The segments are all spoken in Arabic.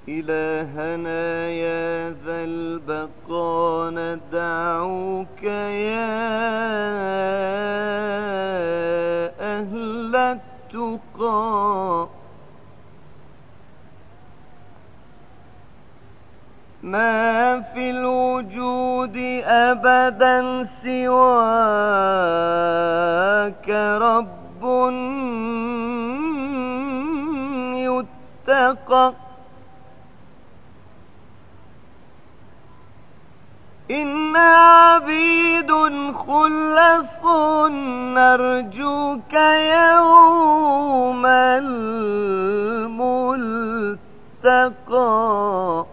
إلهنا يا ذا البقاء ندعوك يا أهل التقى. ما في الوجود أبدا سواك رب يتقى. إنا عبيد خلص نرجوك يوم الملتقى.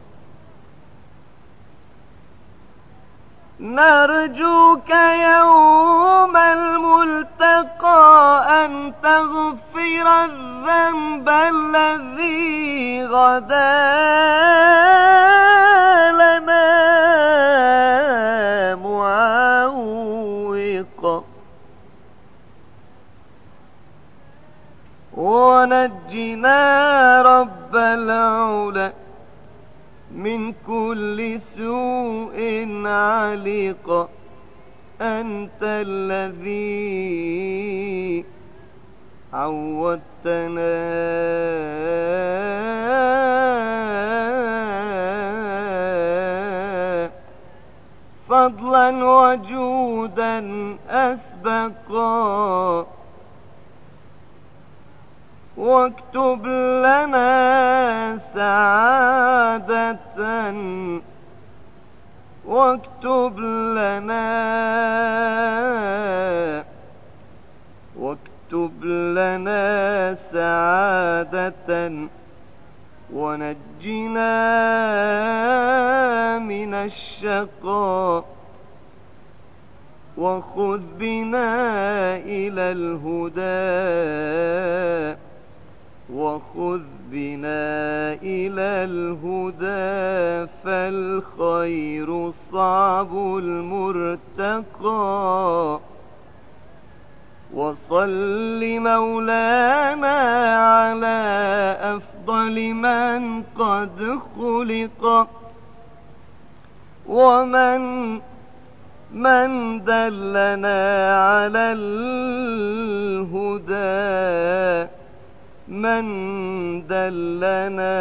نرجوك يوم الملتقى أن تغفر الذنب الذي غدا لنا معوقا. ونجنا رب العلا من كل سوء عليق. أنت الذي عودتنا فضلا وجودا أسبقا. واكتب لنا سعادة واكتب لنا سعادة ونجنا من الشقاء. وخذ بنا إلى الهدى وخذ بنا إلى الهدى فالخير صعب المرتقى. وصل مولانا على أفضل من قد خلق. ومن دلنا على الهدى من دلنا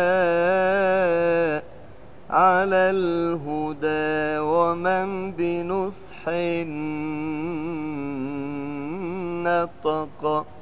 على الهدى ومن بنصح نطق.